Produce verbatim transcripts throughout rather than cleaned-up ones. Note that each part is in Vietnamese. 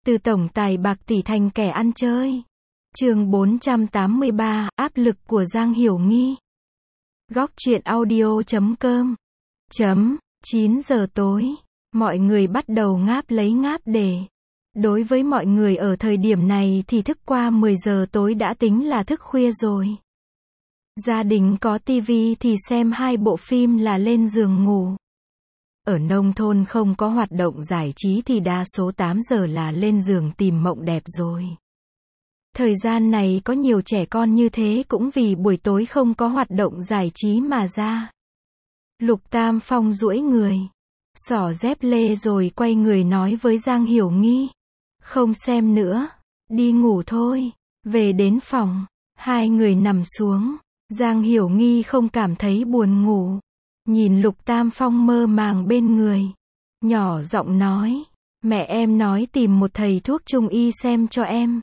Từ tổng tài bạc tỷ thành kẻ ăn chơi. Chương bốn trăm tám mươi ba, áp lực của Giang Hiểu Nghi. Góc truyện audio chấm com. Chấm, chín giờ tối, mọi người bắt đầu ngáp lấy ngáp để. Đối với mọi người ở thời điểm này thì thức qua mười giờ tối đã tính là thức khuya rồi. Gia đình có tivi thì xem hai bộ phim là lên giường ngủ. Ở nông thôn không có hoạt động giải trí thì đa số tám giờ là lên giường tìm mộng đẹp rồi. Thời gian này có nhiều trẻ con như thế cũng vì buổi tối không có hoạt động giải trí mà ra. Lục Tam Phong duỗi người, xỏ dép lê rồi quay người nói với Giang Hiểu Nghi. Không xem nữa, đi ngủ thôi. Về đến phòng, hai người nằm xuống. Giang Hiểu Nghi không cảm thấy buồn ngủ. Nhìn Lục Tam Phong mơ màng bên người. Nhỏ giọng nói, mẹ em nói tìm một thầy thuốc trung y xem cho em.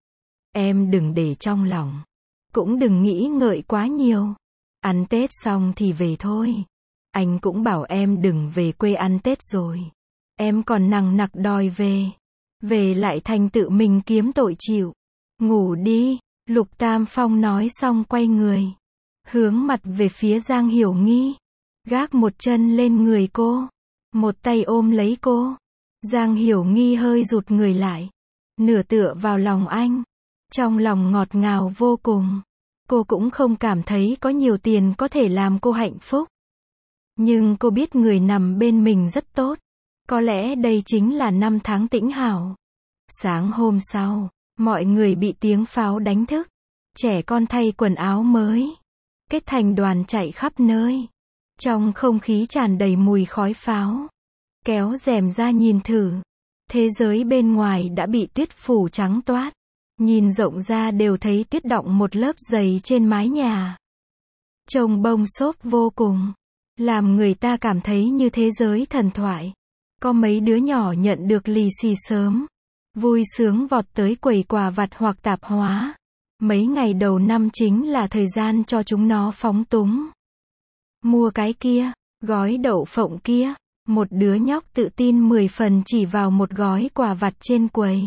Em đừng để trong lòng. Cũng đừng nghĩ ngợi quá nhiều. Ăn Tết xong thì về thôi. Anh cũng bảo em đừng về quê ăn Tết rồi. Em còn nằng nặc đòi về. Về lại thành tự mình kiếm tội chịu. Ngủ đi, Lục Tam Phong nói xong quay người. Hướng mặt về phía Giang Hiểu Nghi. Gác một chân lên người cô. Một tay ôm lấy cô. Giang Hiểu Nghi hơi rụt người lại. Nửa tựa vào lòng anh. Trong lòng ngọt ngào vô cùng. Cô cũng không cảm thấy có nhiều tiền có thể làm cô hạnh phúc. Nhưng cô biết người nằm bên mình rất tốt. Có lẽ đây chính là năm tháng tĩnh hảo. Sáng hôm sau, mọi người bị tiếng pháo đánh thức. Trẻ con thay quần áo mới. Kết thành đoàn chạy khắp nơi. Trong không khí tràn đầy mùi khói pháo. Kéo rèm ra nhìn thử. Thế giới bên ngoài đã bị tuyết phủ trắng toát. Nhìn rộng ra đều thấy tuyết đọng một lớp dày trên mái nhà. Trông bông xốp vô cùng. Làm người ta cảm thấy như thế giới thần thoại. Có mấy đứa nhỏ nhận được lì xì sớm. Vui sướng vọt tới quầy quà vặt hoặc tạp hóa. Mấy ngày đầu năm chính là thời gian cho chúng nó phóng túng. Mua cái kia, gói đậu phộng kia. Một đứa nhóc tự tin mười phần chỉ vào một gói quà vặt trên quầy.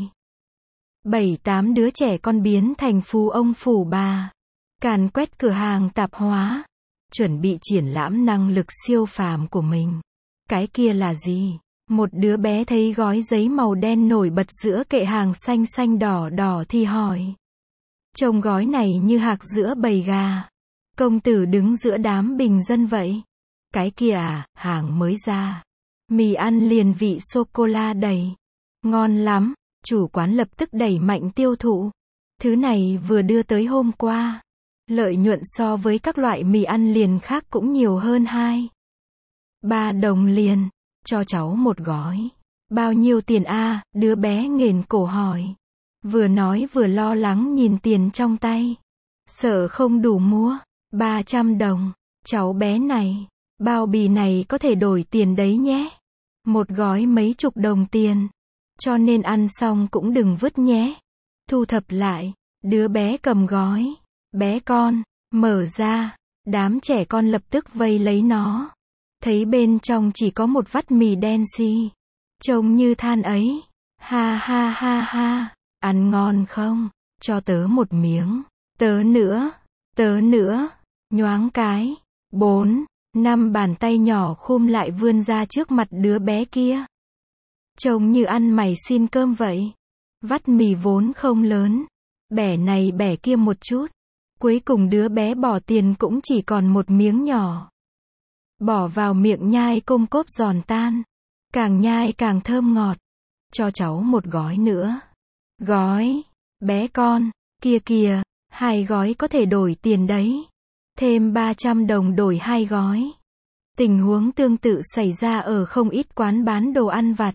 Bảy tám đứa trẻ con biến thành phú ông phú bà. Càn quét cửa hàng tạp hóa. Chuẩn bị triển lãm năng lực siêu phàm của mình. Cái kia là gì? Một đứa bé thấy gói giấy màu đen nổi bật giữa kệ hàng xanh xanh đỏ đỏ thì hỏi. Trông gói này như hạc giữa bầy gà. Công tử đứng giữa đám bình dân vậy. Cái kia à, hàng mới ra. Mì ăn liền vị sô-cô-la đầy. Ngon lắm, chủ quán lập tức đẩy mạnh tiêu thụ. Thứ này vừa đưa tới hôm qua. Lợi nhuận so với các loại mì ăn liền khác cũng nhiều hơn hai. Ba đồng liền, cho cháu một gói. Bao nhiêu tiền a? Đứa bé nghển cổ hỏi. Vừa nói vừa lo lắng nhìn tiền trong tay. Sợ không đủ mua. Ba trăm đồng. Cháu bé này, bao bì này có thể đổi tiền đấy nhé. Một gói mấy chục đồng tiền. Cho nên ăn xong cũng đừng vứt nhé. Thu thập lại, đứa bé cầm gói. Bé con, mở ra, đám trẻ con lập tức vây lấy nó. Thấy bên trong chỉ có một vắt mì đen xì. Trông như than ấy. Ha ha ha ha, ăn ngon không? Cho tớ một miếng. Tớ nữa, tớ nữa. Nhoáng cái. Bốn, năm bàn tay nhỏ khum lại vươn ra trước mặt đứa bé kia. Trông như ăn mày xin cơm vậy. Vắt mì vốn không lớn. Bẻ này bẻ kia một chút. Cuối cùng đứa bé bỏ tiền cũng chỉ còn một miếng nhỏ. Bỏ vào miệng nhai côm cốp giòn tan. Càng nhai càng thơm ngọt. Cho cháu một gói nữa. Gói. Bé con. Kia kìa. Hai gói có thể đổi tiền đấy. Thêm ba trăm đồng đổi hai gói. Tình huống tương tự xảy ra ở không ít quán bán đồ ăn vặt.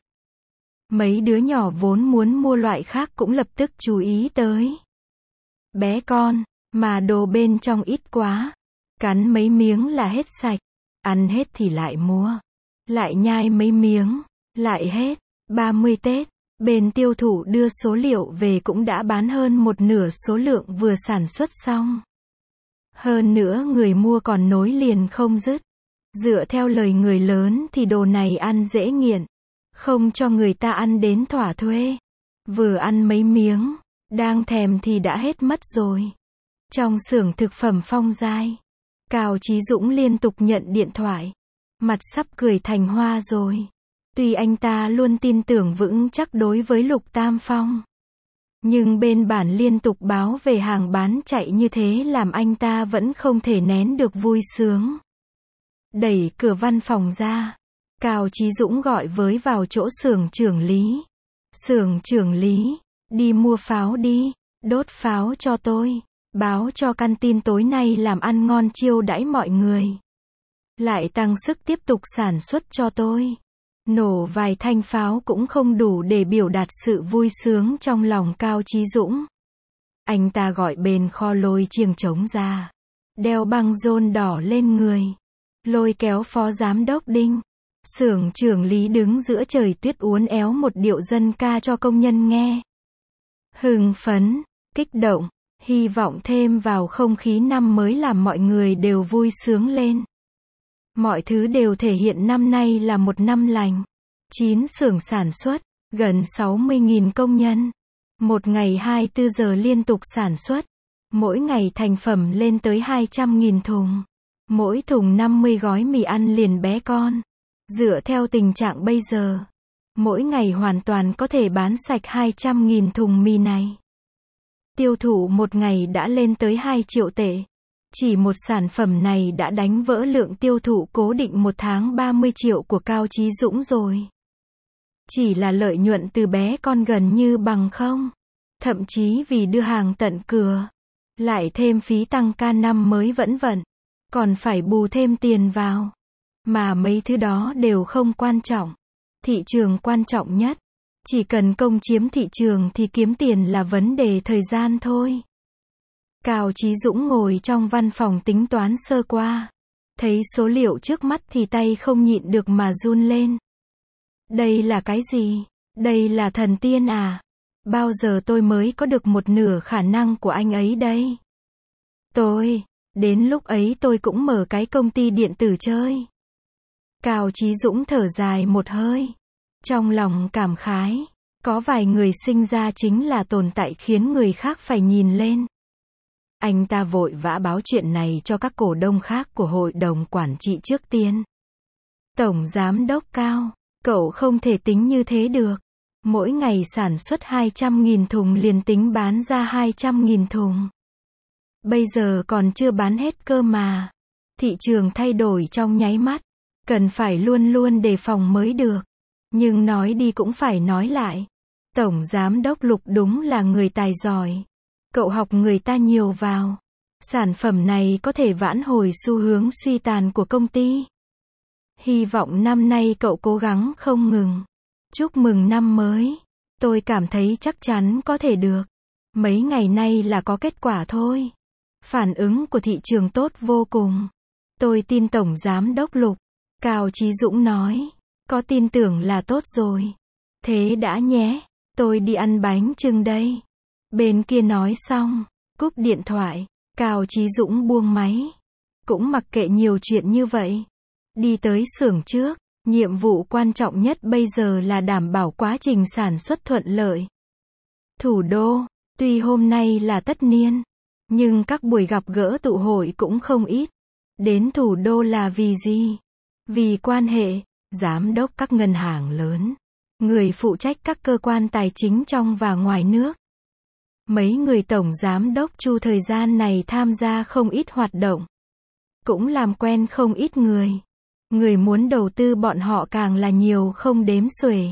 Mấy đứa nhỏ vốn muốn mua loại khác cũng lập tức chú ý tới. Bé con. Mà đồ bên trong ít quá. Cắn mấy miếng là hết sạch. Ăn hết thì lại mua. Lại nhai mấy miếng. Lại hết. ba mươi Tết. Bên tiêu thụ đưa số liệu về cũng đã bán hơn một nửa số lượng vừa sản xuất xong. Hơn nữa người mua còn nối liền không dứt. Dựa theo lời người lớn thì đồ này ăn dễ nghiện. Không cho người ta ăn đến thỏa thuê. Vừa ăn mấy miếng, đang thèm thì đã hết mất rồi. Trong xưởng thực phẩm Phong Giai, Cao Chí Dũng liên tục nhận điện thoại. Mặt sắp cười thành hoa rồi. Tuy anh ta luôn tin tưởng vững chắc đối với Lục Tam Phong, nhưng bên bản liên tục báo về hàng bán chạy như thế làm anh ta vẫn không thể nén được vui sướng. Đẩy cửa văn phòng ra, Cao Chí Dũng gọi với vào chỗ xưởng trưởng lý. Xưởng trưởng lý, đi mua pháo đi, đốt pháo cho tôi, báo cho căn tin tối nay làm ăn ngon chiêu đãi mọi người. Lại tăng sức tiếp tục sản xuất cho tôi. Nổ vài thanh pháo cũng không đủ để biểu đạt sự vui sướng trong lòng Cao Chí Dũng. Anh ta gọi bên kho lôi chiêng trống ra, đeo băng rôn đỏ lên người, lôi kéo phó giám đốc Đinh. Xưởng trưởng lý đứng giữa trời tuyết uốn éo một điệu dân ca cho công nhân nghe. Hưng phấn, kích động, hy vọng thêm vào không khí năm mới làm mọi người đều vui sướng lên. Mọi thứ đều thể hiện năm nay là một năm lành. chín xưởng sản xuất, gần sáu mươi nghìn công nhân. Một ngày hai mươi tư giờ liên tục sản xuất. Mỗi ngày thành phẩm lên tới hai trăm nghìn thùng. Mỗi thùng năm mươi gói mì ăn liền bé con. Dựa theo tình trạng bây giờ, mỗi ngày hoàn toàn có thể bán sạch hai trăm nghìn thùng mì này. Tiêu thụ một ngày đã lên tới hai triệu tệ. Chỉ một sản phẩm này đã đánh vỡ lượng tiêu thụ cố định một tháng ba mươi triệu của Cao Chí Dũng rồi. Chỉ là lợi nhuận từ bé con gần như bằng không. Thậm chí vì đưa hàng tận cửa, lại thêm phí tăng ca năm mới vẫn vận, còn phải bù thêm tiền vào. Mà mấy thứ đó đều không quan trọng. Thị trường quan trọng nhất. Chỉ cần công chiếm thị trường thì kiếm tiền là vấn đề thời gian thôi. Cao Chí Dũng ngồi trong văn phòng tính toán sơ qua. Thấy số liệu trước mắt thì tay không nhịn được mà run lên. Đây là cái gì? Đây là thần tiên à? Bao giờ tôi mới có được một nửa khả năng của anh ấy đây? Tôi, đến lúc ấy tôi cũng mở cái công ty điện tử chơi. Cao Chí Dũng thở dài một hơi. Trong lòng cảm khái. Có vài người sinh ra chính là tồn tại khiến người khác phải nhìn lên. Anh ta vội vã báo chuyện này cho các cổ đông khác của hội đồng quản trị trước tiên. Tổng giám đốc Cao, cậu không thể tính như thế được. Mỗi ngày sản xuất hai trăm nghìn thùng liền tính bán ra hai trăm nghìn thùng. Bây giờ còn chưa bán hết cơ mà. Thị trường thay đổi trong nháy mắt. Cần phải luôn luôn đề phòng mới được. Nhưng nói đi cũng phải nói lại. Tổng giám đốc Lục đúng là người tài giỏi. Cậu học người ta nhiều vào. Sản phẩm này có thể vãn hồi xu hướng suy tàn của công ty. Hy vọng năm nay cậu cố gắng không ngừng. Chúc mừng năm mới. Tôi cảm thấy chắc chắn có thể được. Mấy ngày nay là có kết quả thôi. Phản ứng của thị trường tốt vô cùng. Tôi tin Tổng Giám đốc Lục. Cao Chí Dũng nói. Có tin tưởng là tốt rồi. Thế đã nhé. Tôi đi ăn bánh chưng đây. Bên kia nói xong. Cúp điện thoại. Cao Chí Dũng buông máy. Cũng mặc kệ nhiều chuyện như vậy. Đi tới xưởng trước. Nhiệm vụ quan trọng nhất bây giờ là đảm bảo quá trình sản xuất thuận lợi. Thủ đô, tuy hôm nay là tất niên, nhưng các buổi gặp gỡ tụ hội cũng không ít. Đến thủ đô là vì gì? Vì quan hệ, giám đốc các ngân hàng lớn, người phụ trách các cơ quan tài chính trong và ngoài nước. Mấy người tổng giám đốc Chu thời gian này tham gia không ít hoạt động. Cũng làm quen không ít người. Người muốn đầu tư bọn họ càng là nhiều không đếm xuể.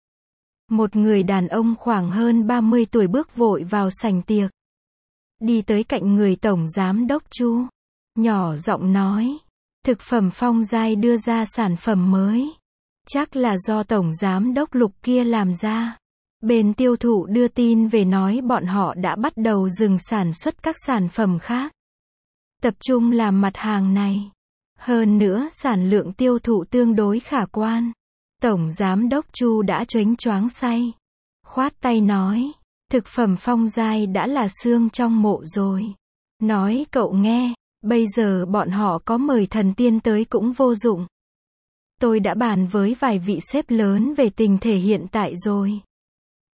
Một người đàn ông khoảng hơn ba mươi tuổi bước vội vào sảnh tiệc. Đi tới cạnh người tổng giám đốc Chu. Nhỏ giọng nói. Thực phẩm Phong Giai đưa ra sản phẩm mới. Chắc là do tổng giám đốc Lục kia làm ra. Bên tiêu thụ đưa tin về nói bọn họ đã bắt đầu dừng sản xuất các sản phẩm khác. Tập trung làm mặt hàng này. Hơn nữa sản lượng tiêu thụ tương đối khả quan. Tổng giám đốc Chu đã choáng choáng say. Khoát tay nói. Thực phẩm Phong Giai đã là xương trong mộ rồi. Nói cậu nghe. Bây giờ bọn họ có mời thần tiên tới cũng vô dụng. Tôi đã bàn với vài vị sếp lớn về tình thể hiện tại rồi.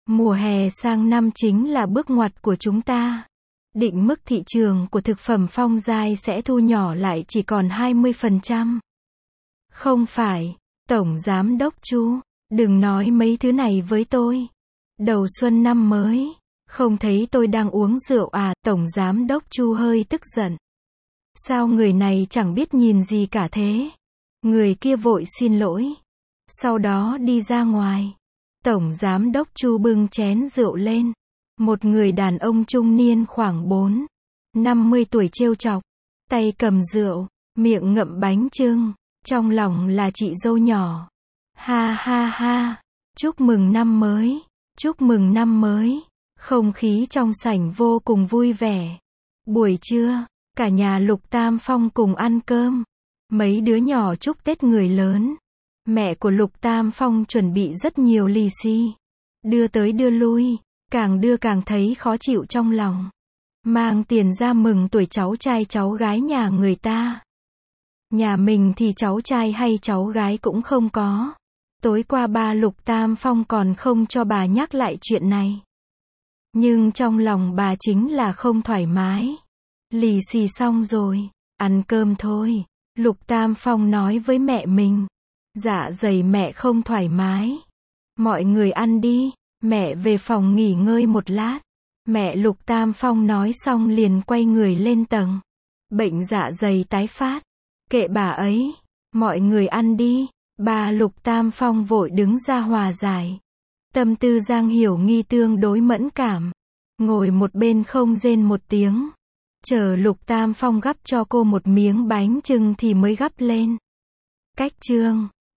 Mùa hè sang năm chính là bước ngoặt của chúng ta. Định mức thị trường của thực phẩm Phong Giai sẽ thu nhỏ lại chỉ còn hai mươi phần trăm. Không phải, Tổng Giám đốc Chu, đừng nói mấy thứ này với tôi. Đầu xuân năm mới, không thấy tôi đang uống rượu à? Tổng Giám đốc Chu hơi tức giận. Sao người này chẳng biết nhìn gì cả thế? Người kia vội xin lỗi. Sau đó đi ra ngoài. Tổng Giám đốc Chu bưng chén rượu lên. Một người đàn ông trung niên khoảng bốn, năm mươi tuổi trêu chọc. Tay cầm rượu, miệng ngậm bánh chưng. Trong lòng là chị dâu nhỏ. Ha ha ha. Chúc mừng năm mới. Chúc mừng năm mới. Không khí trong sảnh vô cùng vui vẻ. Buổi trưa, cả nhà Lục Tam Phong cùng ăn cơm. Mấy đứa nhỏ chúc Tết người lớn. Mẹ của Lục Tam Phong chuẩn bị rất nhiều lì xì. Đưa tới đưa lui, càng đưa càng thấy khó chịu trong lòng. Mang tiền ra mừng tuổi cháu trai cháu gái nhà người ta. Nhà mình thì cháu trai hay cháu gái cũng không có. Tối qua ba Lục Tam Phong còn không cho bà nhắc lại chuyện này. Nhưng trong lòng bà chính là không thoải mái. Lì xì xong rồi, ăn cơm thôi. Lục Tam Phong nói với mẹ mình. Dạ dày mẹ không thoải mái. Mọi người ăn đi, mẹ về phòng nghỉ ngơi một lát. Mẹ Lục Tam Phong nói xong liền quay người lên tầng. Bệnh dạ dày tái phát. Kệ bà ấy, mọi người ăn đi. Bà Lục Tam Phong vội đứng ra hòa giải. Tâm tư Giang Hiểu Nghi tương đối mẫn cảm. Ngồi một bên không rên một tiếng. Chờ Lục Tam Phong gắp cho cô một miếng bánh chưng thì mới gắp lên. Cách chương